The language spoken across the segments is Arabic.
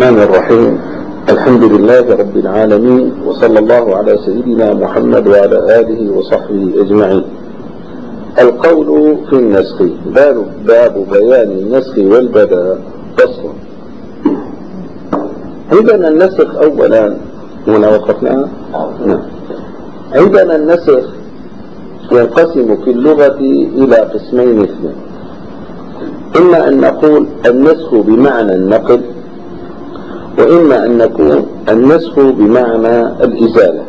الرحمن الرحيم. الحمد لله رب العالمين، وصلى الله على سيدنا محمد وعلى آله وصحبه أجمعين. القول في النسخ. باب بيان النسخ والبداء. فصل. عندنا النسخ أولا هنا وقفنا. عندنا النسخ ينقسم في اللغة إلى قسمين اثنين: إما أن نقول النسخ بمعنى النقل، وإما أن نكون النسخ بمعنى الإزالة.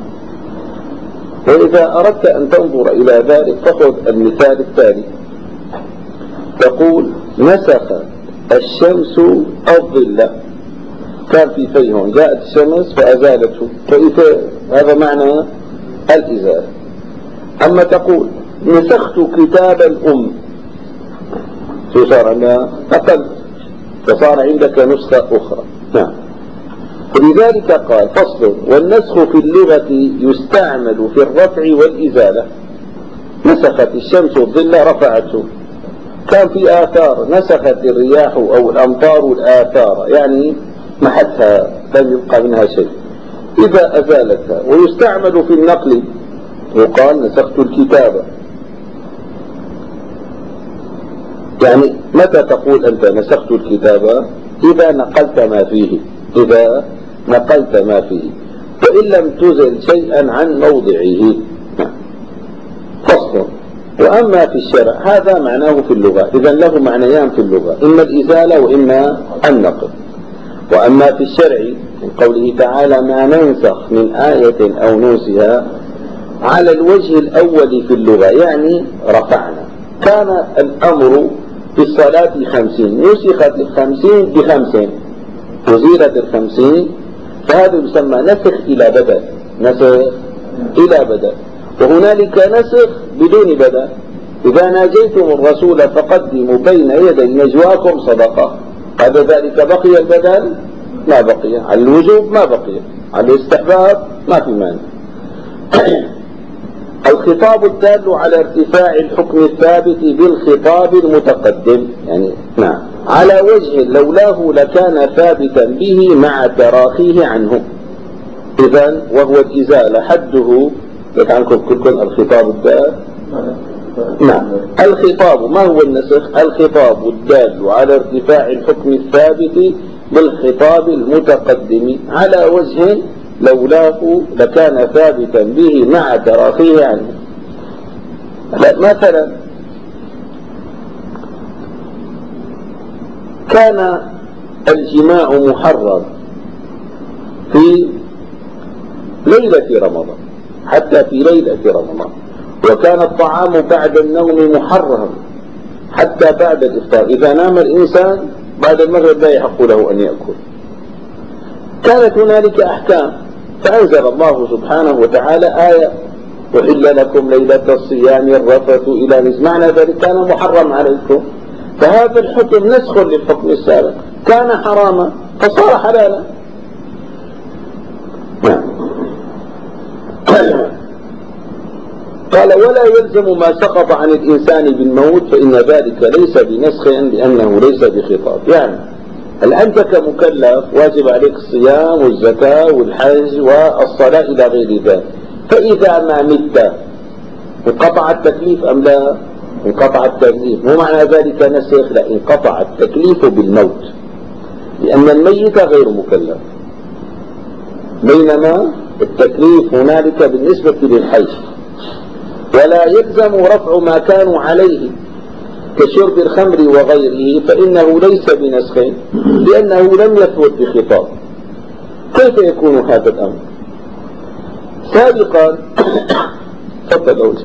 وإذا أردت أن تنظر إلى ذلك فخذ المثال التالي: تقول نسخ الشمس الظل. كان في فيه جاءت الشمس فأزالته، هذا معنى الإزالة. أما تقول نسخت كتاب الأم، شو صار عندنا؟ نقلت، فصار عندك نسخة أخرى. نعم. ولذلك قال: فصل. والنسخ في اللغة يستعمل في الرفع والإزالة. نسخت الشمس الظل رفعته. كان في آثار، نسخت الرياح أو الأمطار الآثار، يعني محتها، لم يبقى منها شيء. إذا أزالتها. ويستعمل في النقل، وقال نسخت الكتابة. يعني متى تقول أنت نسخت الكتابة؟ إذا نقلت ما فيه، إذا نقلت ما فيه، وإن لم تزل شيئا عن موضعه. فصل. وأما في الشرع، هذا معناه في اللغة، إذا له معنيان في اللغة: إما الإزالة وإما النقل. وأما في الشرع، من قوله تعالى: ما ننسخ من آية أو ننسها، على الوجه الأول في اللغة، يعني رفعنا. كان الأمر في الصلاة 50، نسخت 50 ب50، أزيلت 50، فهذا يسمى نسخ إلى بدل، نسخ إلى بدل. وهنالك نسخ بدون بدل: إذا ناجيتم الرسول فقدموا بين يدي نجواكم صدقة. هذا ذلك بقي البدل؟ ما بقي. على الوجوب ما بقي، على الاستحباب ما في مانع. الخطاب الدال على ارتفاع الحكم الثابت بالخطاب المتقدم، يعني نعم، على وجه لولاه لكان ثابتا به مع تراخيه عنه. إذن وهو الإزالة حده عنكم كلكم الخطاب الدال. نعم. الخطاب ما هو النسخ؟ الخطاب الدال على ارتفاع الحكم الثابت بالخطاب المتقدم على وجه لولاه لكان ثابتا به مع تراخيه عنه. مثلا كان الجماع محرم في ليلة رمضان، حتى في ليلة رمضان، وكان الطعام بعد النوم محرم حتى بعد الإفطار. إذا نام الإنسان بعد المغرب لا يحق له أن يأكل. كانت هنالك أحكام، فأنزل الله سبحانه وتعالى آية: أحل لكم ليلة الصيام الرفث إلى نساء. معنى ذلك كان محرم عليكم، فهذا الحكم نسخ للحكم السابق، كان حراما فصار حلالا. قال: ولا يلزم ما سقط عن الإنسان بالموت، فإن ذلك ليس بنسخ لأنه ليس بخطاب. يعني أنت كمكلف واجب عليك الصيام والزكاة والحج والصلاة إلى غير ذلك، فإذا ما مت انقطع التكليف أم لا؟ انقطع التكليف. مو معنى ذلك نسخ، لا، انقطع التكليف بالموت، لأن الميت غير مكلف، بينما التكليف هنالك بالنسبة للحي. ولا يلزم رفع ما كانوا عليه كشرب الخمر وغيره، فإنه ليس بنسخ لأنه لم يثبت بخطاب. كيف يكون هذا الأمر؟ سابقا تفضل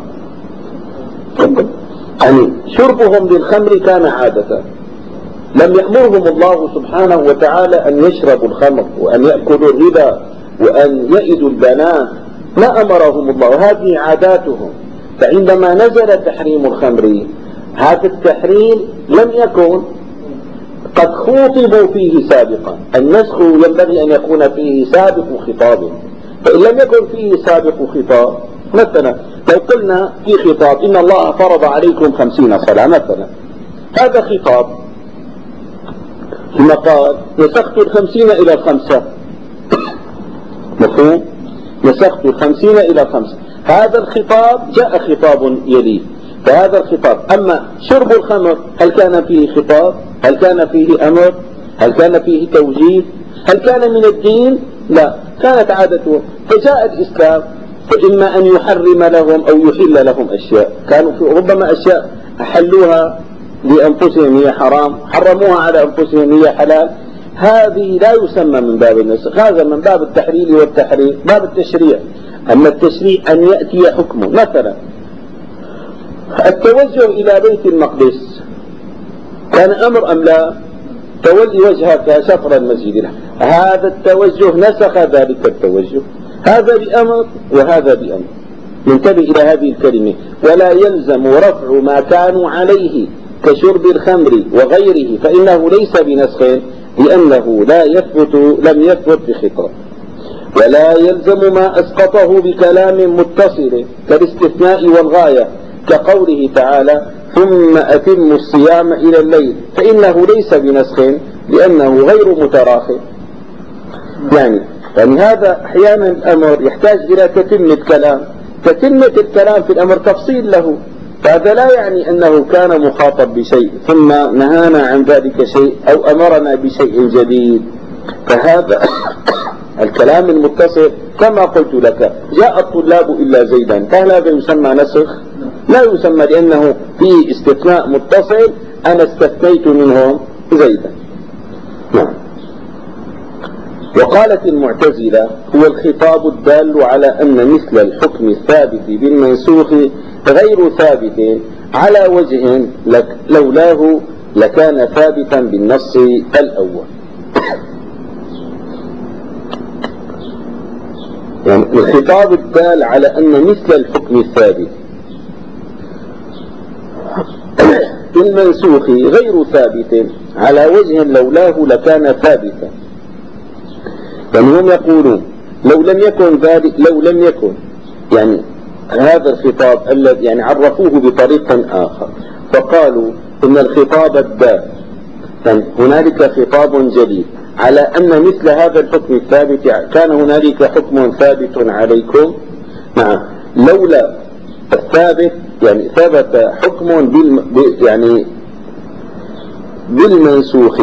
يعني شربهم للخمر كان عادة، لم يأمرهم الله سبحانه وتعالى أن يشربوا الخمر وأن يأكلوا الربا وأن يئدوا البنات، ما أمرهم الله، هذه عاداتهم. فعندما نزل تحريم الخمر، هذا التحريم لم يكن قد خوطبوا فيه سابقا. النسخ ينبغي أن يكون فيه سابق خطاب، فإن لم يكن فيه سابق خطاب، مثلا لو قلنا في خطاب: إن الله فرض عليكم 50 صلاة مثلا، هذا خطاب، كما قال نسخت 50 إلى 5. مفهوم؟ نسخت 50 إلى 5. هذا الخطاب جاء خطاب يليه، فهذا الخطاب. أما شرب الخمر هل كان فيه خطاب؟ هل كان فيه أمر؟ هل كان فيه توجيه؟ هل كان من الدين؟ لا، كانت عادته. فجاء الإسلام فإما أن يحرم لهم أو يحل لهم أشياء، كانوا في ربما أشياء أحلوها لأنفسهم هي حرام، حرموها على أنفسهم هي حلال. هذه لا يسمى من باب النسخ، هذا من باب التحليل والتحريم، باب التشريع. أما التشريع أن يأتي حكمه، مثلا التوجه إلى بيت المقدس كان أمر أم لا؟ تولي وجهك شطر المسجد، هذا التوجه نسخ ذلك التوجه، هذا بأمر وهذا بأمر. ننتبه إلى هذه الكلمة. ولا يلزم رفع ما كانوا عليه كشرب الخمر وغيره، فإنه ليس بنسخ لأنه لم يثبت بخطاب. ولا يلزم ما أسقطه بكلام متصل كالاستثناء والغاية، كقوله تعالى ثم أتموا الصيام إلى الليل، فإنه ليس بنسخ لأنه غير متراخٍ. يعني هذا أحيانا الأمر يحتاج إلى تتمة كلام، تتمة الكلام في الأمر تفصيل له، فهذا لا يعني أنه كان مخاطب بشيء ثم نهانا عن ذلك شيء أو أمرنا بشيء جديد. فهذا الكلام المتصل كما قلت لك جاء الطلاب إلا زيدا، فهل هذا يسمى نسخ؟ لا يسمى، لأنه فيه استثناء متصل، أنا استثنيت منهم زيدا. نعم. وقالت المعتزلة هو الخطاب الدال على أن مثل الحكم الثابت بالمنسوخ غير ثابت على وجه لولاه لكان ثابتا بالنص الأول. يعني الخطاب الدال على أن مثل الحكم الثابت بالمنسوخ غير ثابت على وجه لولاه لكان ثابتا. يعني هم يقولون لو لم يكن يعني هذا الخطاب الذي يعني عرفوه بطريق آخر، فقالوا إن الخطاب الدال، يعني هنالك خطاب جديد على أن مثل هذا الحكم الثابت، كان هنالك حكم ثابت عليكم. نعم، لولا الثابت يعني ثبت حكم يعني بالمنسوخ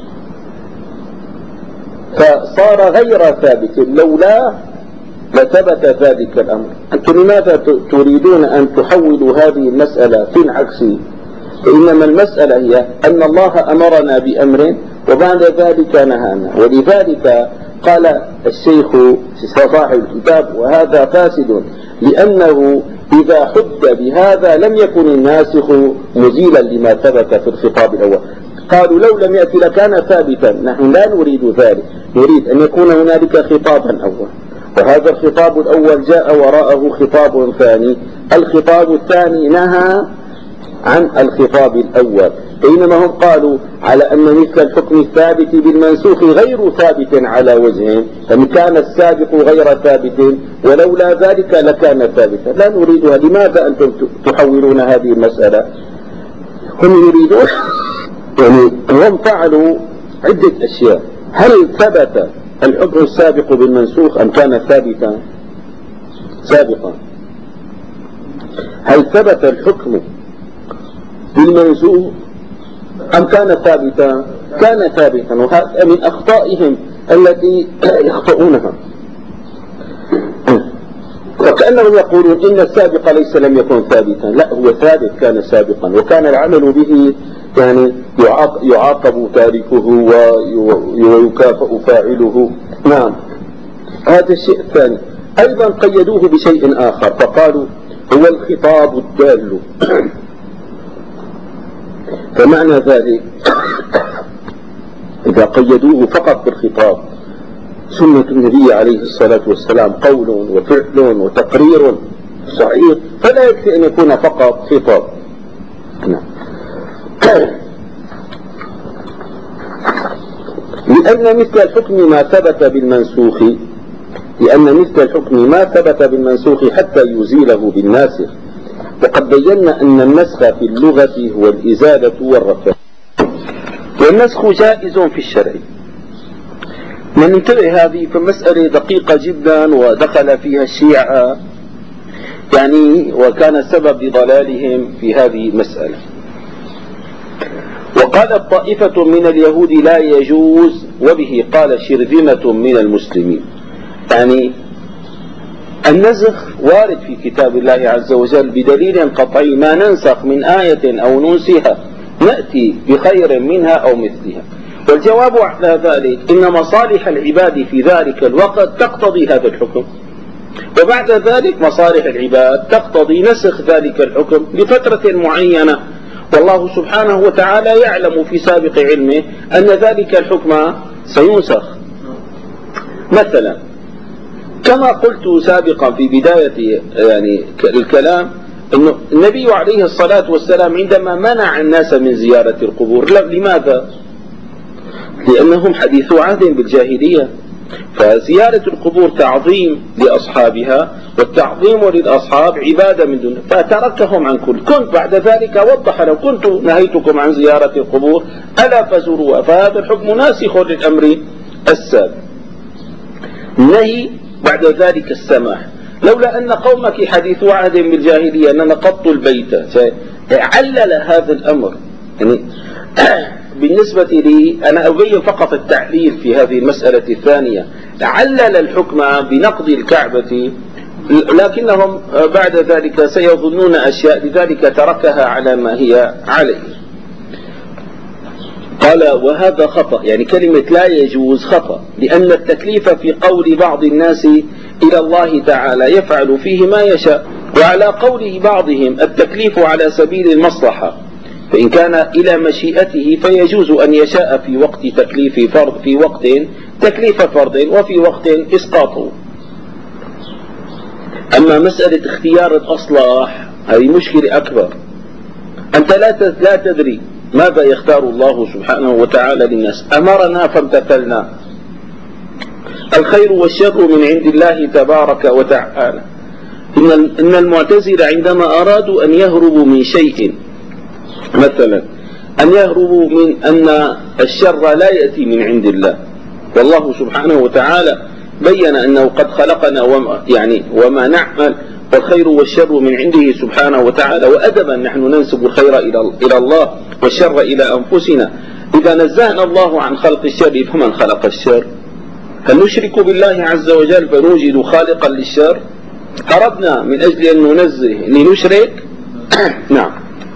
فصار غير ثابت، لولا لثبت ذلك الأمر. أنتم لماذا تريدون أن تحولوا هذه المسألة في العكس؟ فإنما المسألة هي أن الله أمرنا بأمر وبعد ذلك نهانا، ولذلك قال الشيخ صاحب الكتاب وهذا فاسد، لأنه إذا حد بهذا لم يكن الناسخ مزيلا لما ثبت في الخطاب الأول. قالوا لو لم يأتي لكان ثابتا، نحن لا نريد ذلك، نريد أن يكون هنالك خطابا أول، وهذا الخطاب الأول جاء وراءه خطاب ثاني، الخطاب الثاني نهى عن الخطاب الأول. بينما هم قالوا على أن مثل الحكم الثابت بالمنسوخ غير ثابت على وجهين، فإن كان السابق غير ثابت ولولا ذلك لكان ثابتا. لا نريدها. لماذا أنتم تحولون هذه المسألة؟ هم يريدون يعني هم فعلوا عدة أشياء. هل ثبت الحكم السابق بالمنسوخ أم كان ثابتا سابقا؟ هل ثبت الحكم بالمنسوخ أم كان ثابتا؟ كان ثابتا. وهذا من أخطائهم التي يخطئونها، وكأنهم يقولون إن السابق ليس لم يكن ثابتا. لا، هو ثابت، كان سابقا وكان العمل به يعني يعاقب تاركه ويكافئ فاعله. نعم، هذا الشيء الثاني. أيضا قيدوه بشيء آخر فقالوا هو الخطاب الدال. فمعنى ذلك إذا قيدوه فقط بالخطاب، سنة النبي عليه الصلاة والسلام قول وفعل وتقرير صحيح، فلا يكفي أن يكون فقط خطاب. لأن مثل الحكم ما ثبت بالمنسوخ حتى يزيله بالناسخ، وقد بينا أن النسخ في اللغة هو الإزالة والرفع. والنسخ جائز في الشرع. من انتبه، هذه فمسألة دقيقة جدا ودخل فيها الشيعة يعني، وكان سبب لضلالهم في هذه المسألة. وقالت طائفة من اليهود لا يجوز، وبه قال شرذمة من المسلمين. يعني النسخ وارد في كتاب الله عز وجل بدليل قطعي، ما ننسخ من آية أو ننسها نأتي بخير منها أو مثلها. والجواب على ذلك إن مصالح العباد في ذلك الوقت تقتضي هذا الحكم، وبعد ذلك مصالح العباد تقتضي نسخ ذلك الحكم لفترة معينة، والله سبحانه وتعالى يعلم في سابق علمه أن ذلك الحكم سينسخ. مثلا كما قلت سابقا في بداية يعني الكلام، أن النبي عليه الصلاة والسلام عندما منع الناس من زيارة القبور، لماذا؟ لأنهم حديثو عهد بالجاهلية، فزيارة القبور تعظيم لأصحابها، والتعظيم للأصحاب عبادة من دون، فتركهم عن كنت بعد ذلك وضح لو كنت نهيتكم عن زيارة القبور ألا فزروها، فهذا الحكم ناسخ للأمر السابق. النهي بعد ذلك السماح، لولا أن قومك حديث عهد بالجاهلية أن نقضت البيت، علل هذا الأمر يعني. بالنسبة لي أنا أبين فقط التعليل في هذه المسألة الثانية، علل الحكم بنقض الكعبة، لكنهم بعد ذلك سيظنون أشياء، لذلك تركها على ما هي عليه. قال وهذا خطأ، يعني كلمة لا يجوز خطأ، لأن التكليف في قول بعض الناس إلى الله تعالى يفعل فيه ما يشاء، وعلى قول بعضهم التكليف على سبيل المصلحة، فإن كان إلى مشيئته فيجوز أن يشاء في وقت تكليف فرض، في وقت تكليف فرض وفي وقت إسقاطه. أما مسألة اختيار الأصلاح هذه مشكلة أكبر، أنت لا تدري ماذا يختار الله سبحانه وتعالى للناس، أمرنا فامتثلنا، الخير والشر من عند الله تبارك وتعالى. إن المعتزلة عندما أرادوا أن يهربوا من شيء، مثلا أن يهربوا من أن الشر لا يأتي من عند الله، والله سبحانه وتعالى بين أنه قد خلقنا وما نعمل والخير والشر من عنده سبحانه وتعالى، وأدبا نحن ننسب الخير إلى الله والشر إلى أنفسنا. إذا نزهنا الله عن خلق الشر فمن خلق الشر؟ هل نشرك بالله عز وجل فنوجد خالقا للشر؟ أردنا من أجل أن ننزه لنشرك؟ نعم.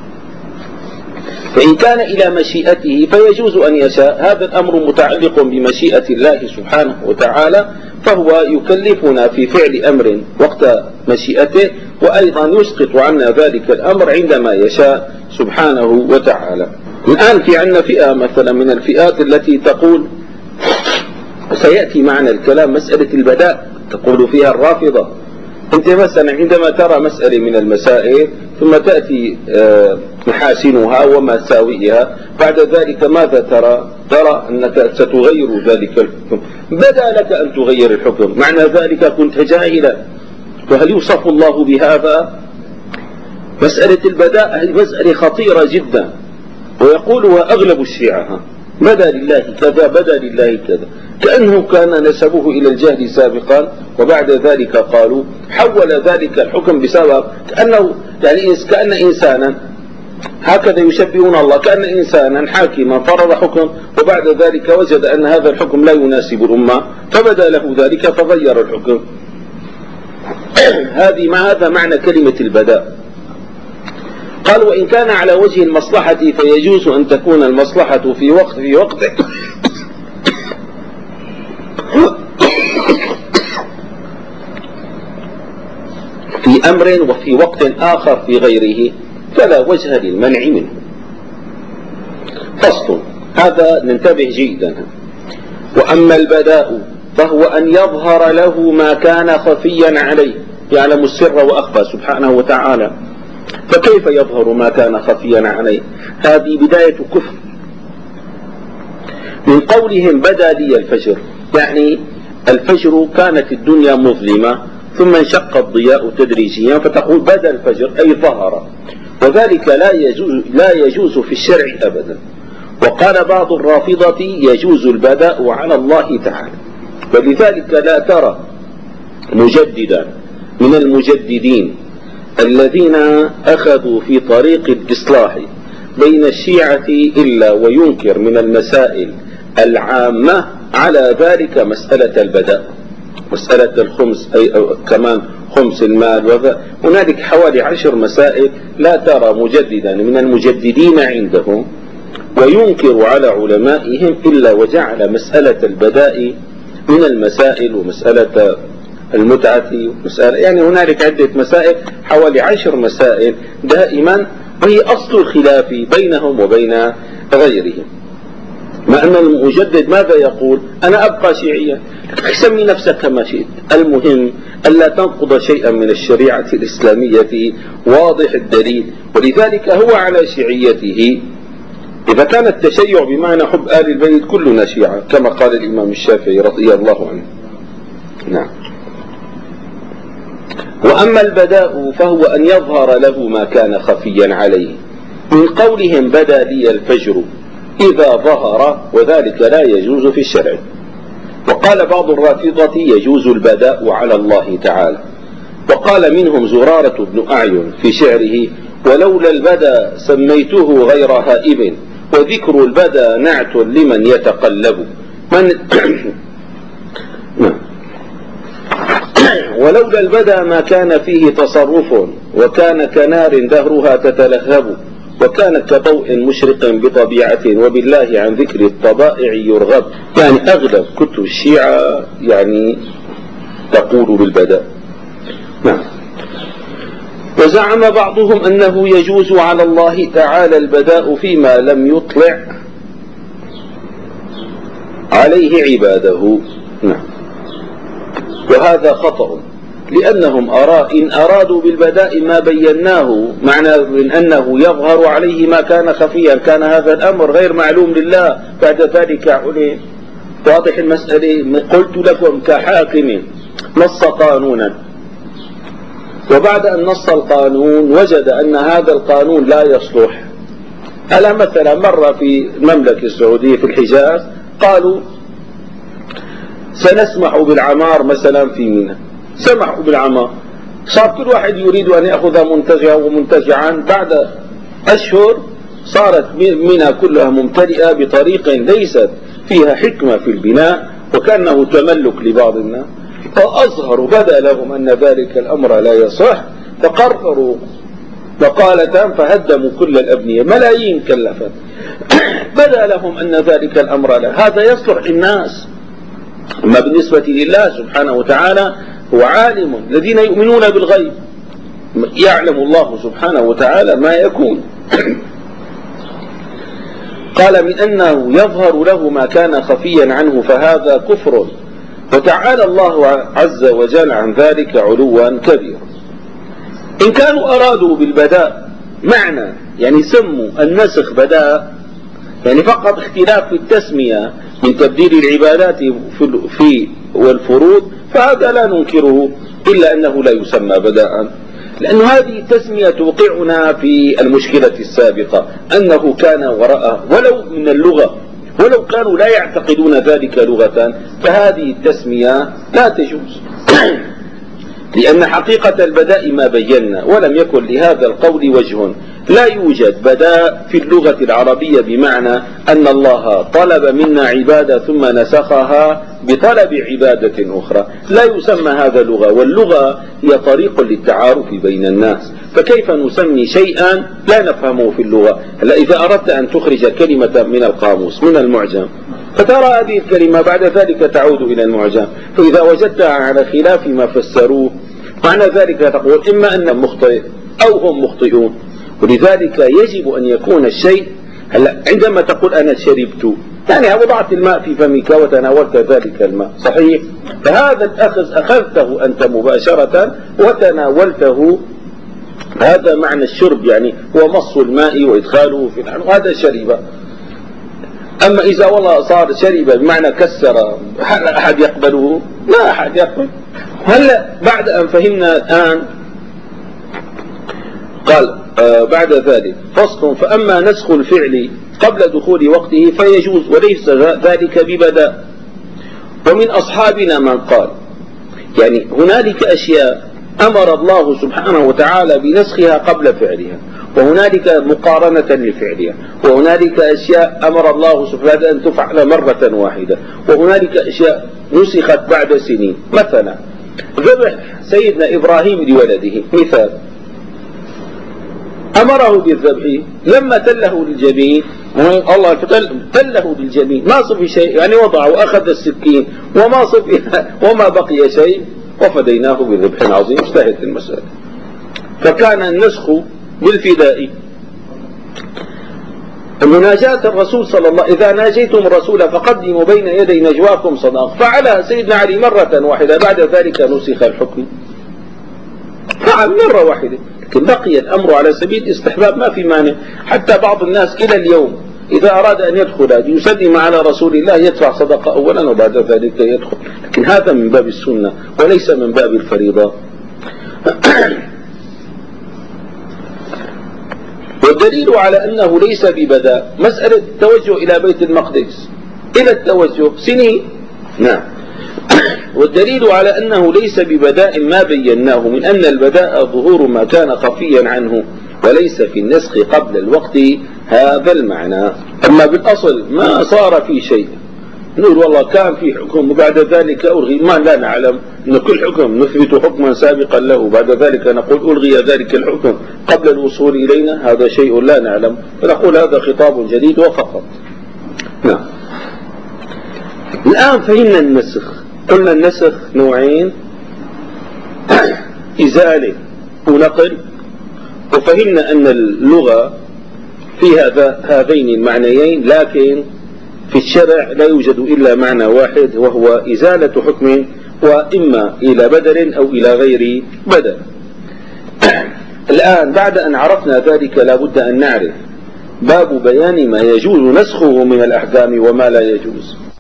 فإن كان إلى مشيئته فيجوز أن يشاء، هذا الأمر متعلق بمشيئة الله سبحانه وتعالى، فهو يكلفنا في فعل أمر وقت مشيئته، وأيضا يسقط عنا ذلك الأمر عندما يشاء سبحانه وتعالى. الآن في عندنا فئة مثلا من الفئات التي تقول، سيأتي معنا الكلام، مسألة البداء تقول فيها الرافضة. أنت مثلا عندما ترى مسألة من المسائل ثم تأتي محاسنها ومساوئها، بعد ذلك ماذا ترى أنك ستغير ذلك الحكم، بدا لك أن تغير الحكم، معنى ذلك كنت جاهلا. وهل يوصف الله بهذا؟ مسألة البداء هي مسألة خطيرة جدا، ويقولها أغلب الشيعة، بدا لله كذا بدا لله كذا، كأنه كان نسبه إلى الجهل سابقا، وبعد ذلك قالوا حول ذلك الحكم بسبب كأن إنسانا، هكذا يشبهون الله، كأن إنسانا حاكما فرض حكم، وبعد ذلك وجد أن هذا الحكم لا يناسب الأمة فبدا له ذلك فغير الحكم. هذا معنى كلمة البداء. قال وإن كان على وجه المصلحة فيجوز أن تكون المصلحة في وقت في أمر وفي وقت آخر في غيره، فلا وجه للمنع منه. فصل، هذا ننتبه جيدا. وأما البداء فهو أن يظهر له ما كان خفيا عليه، يعلم السر وأخفى سبحانه وتعالى، فكيف يظهر ما كان خفيا عليه؟ هذه بداية كفر. من قولهم بدا لي الفجر، يعني الفجر كانت الدنيا مظلمة ثم انشق الضياء تدريجيا، فتقول بدا الفجر أي ظهر، وذلك لا يجوز في الشرع أبدا. وقال بعض الرافضة يجوز البداء على الله تعالى. ولذلك لا ترى مجددا من المجددين الذين أخذوا في طريق الإصلاح بين الشيعة إلا وينكر من المسائل العامة على ذلك مسألة البداء، مسألة الخمس، أي كمان خمس المال. هنالك حوالي 10 مسائل لا ترى مجددا من المجددين عندهم وينكر على علمائهم إلا وجعل مسألة البداء من المسائل، ومسألة المتعة، ومسألة يعني هنالك عدة مسائل، حوالي 10 مسائل دائما، وهي أصل الخلاف بينهم وبين غيرهم. مع أن المجدد ماذا يقول؟ أنا أبقى شيعيا، سمي نفسك كما شئت، المهم ألا تنقض شيئا من الشريعة الإسلامية واضح الدليل. ولذلك هو على شيعيته. إذا كان التشيع بمعنى حب آل البيت كلنا شيعة كما قال الإمام الشافعي رضي الله عنه. نعم. وأما البداء فهو أن يظهر له ما كان خفيا عليه، من قولهم بدا لي الفجر إذا ظهر، وذلك لا يجوز في الشرع. وقال بعض الرافضة يجوز البداء على الله تعالى. وقال منهم زرارة بن أعين في شعره ولولا البدا سميته غير هائب، وذكر البدا نعت لمن يتقلب ولولا البدا ما كان فيه تصرف، وكان كنار دهرها تتلهب، وكان كضوء مشرق بطبيعة، وبالله عن ذكر الطبائع يرغب. يعني أغلب كتب الشيعة يعني تقول بالبداء. نعم. وزعم بعضهم أنه يجوز على الله تعالى البداء فيما لم يطلع عليه عباده. نعم. وهذا خطأ، لأنهم إن أرادوا بالبداء ما بيناه، معنى من أنه يظهر عليه ما كان خفيا، كان هذا الأمر غير معلوم لله بعد ذلك عليه. واضح المسألة. قلت لكم كحاكم نص قانونا، وبعد أن نص القانون وجد أن هذا القانون لا يصلح. ألا مثلا مرة في المملكة السعودية في الحجاز قالوا سنسمح بالعمار مثلا في منى، سمحوا بالعمار، صار كل واحد يريد أن يأخذ منتجعا ومنتجعا، بعد أشهر صارت منى كلها ممتلئة بطريق ليست فيها حكمة في البناء، وكأنه تملك لبعض الناس. فأظهروا بدا لهم أن ذلك الأمر لا يصح، فقرروا مقالة فهدموا كل الأبنية، ملايين كلفت. بدا لهم أن ذلك الأمر لا، هذا يصلح الناس. أما بالنسبة لله سبحانه وتعالى هو عالم، الذين يؤمنون بالغيب يعلم الله سبحانه وتعالى ما يكون. قال من أنه يظهر له ما كان خفيا عنه فهذا كفر، وتعالى الله عز وجل عن ذلك علوا كبيرا. إن كانوا أرادوا بالبداء معنى يعني سموا النسخ بداء، يعني فقط اختلاف في التسمية من تبديل العبادات في والفروض، فهذا لا ننكره، إلا أنه لا يسمى بداء، لأن هذه التسمية توقعنا في المشكلة السابقة أنه كان وراء ولو من اللغة، ولو كانوا لا يعتقدون ذلك لغة، فهذه التسمية لا تجوز. لأن حقيقة البداء ما بينا، ولم يكن لهذا القول وجه. لا يوجد بداء في اللغة العربية بمعنى أن الله طلب منا عبادة ثم نسخها بطلب عبادة أخرى، لا يسمى هذا لغة، واللغة هي طريق للتعارف بين الناس، فكيف نسمي شيئا لا نفهمه في اللغة؟ هلا إذا أردت أن تخرج كلمة من القاموس من المعجم، فترى هذه الكلمة بعد ذلك تعود إلى المعجم، فإذا وجدتها على خلاف ما فسروه معنى ذلك تقول إما أن مخطئ أو هم مخطئون. ولذلك يجب أن يكون الشيء، هلا عندما تقول أنا شربت يعني وضعت الماء في فمك وتناولت ذلك الماء، صحيح؟ فهذا الأخذ أخذته أنت مباشرة وتناولته، هذا معنى الشرب، يعني هو مص الماء وإدخاله في الحلق، هذا شرب. أما إذا والله صار شرب بمعنى كسر، هل أحد يقبله؟ لا أحد يقبل. هلا بعد أن فهمنا الآن قال بعد ذلك فصل. فأما نسخ الفعل قبل دخول وقته فيجوز وليس ذلك ببداء. ومن أصحابنا من قال يعني هنالك أشياء أمر الله سبحانه وتعالى بنسخها قبل فعلها، وهنالك مقارنة لفعلها، وهنالك أشياء أمر الله سبحانه أن تفعل مرة واحدة، وهنالك أشياء نسخت بعد سنين. مثلا ذبح سيدنا إبراهيم لولده مثال، أمره بالذبح لما تله للجبين، الله تله بالجبين ما صفي شيء، يعني وضعه وأخذ السكين وما صفي وما بقي شيء وفديناه بذبح عظيم. انتهت المسألة. فكان النسخ بالفداء. مناجاة الرسول صلى الله عليه وسلم، إذا ناجيتم الرسول فقدموا بين يدي نجواكم صدقة، فعلها سيدنا علي مرة واحدة، بعد ذلك نسخ الحكم. فعل مرة واحدة، لكن بقي الأمر على سبيل الاستحباب ما في مانع. حتى بعض الناس إلى اليوم إذا أراد أن يدخل يسلم على رسول الله يدفع صدقة أولا وبعد ذلك يدخل، لكن هذا من باب السنة وليس من باب الفريضة. والدليل على أنه ليس ببداء مسألة التوجه إلى بيت المقدس، إلى التوجه سنين. نعم. والدليل على أنه ليس ببداء ما بيناه من أن البداء ظهور ما كان خفيا عنه وليس في النسخ قبل الوقت هذا المعنى. أما بالأصل ما صار في شيء نقول والله كان في حكم وبعد ذلك ألغي، ما لا نعلم أن كل حكم نثبت حكما سابقا له بعد ذلك نقول ألغي ذلك الحكم قبل الوصول إلينا، هذا شيء لا نعلم، فنقول هذا خطاب جديد وفقط. نعم. الآن فهمنا النسخ. قلنا النسخ نوعين، إزالة ونقل، وفهمنا أن اللغة في هذين المعنيين، لكن في الشرع لا يوجد إلا معنى واحد وهو إزالة حكم، وإما إلى بدل أو إلى غير بدل. الآن بعد أن عرفنا ذلك لابد أن نعرف باب بيان ما يجوز نسخه من الأحكام وما لا يجوز.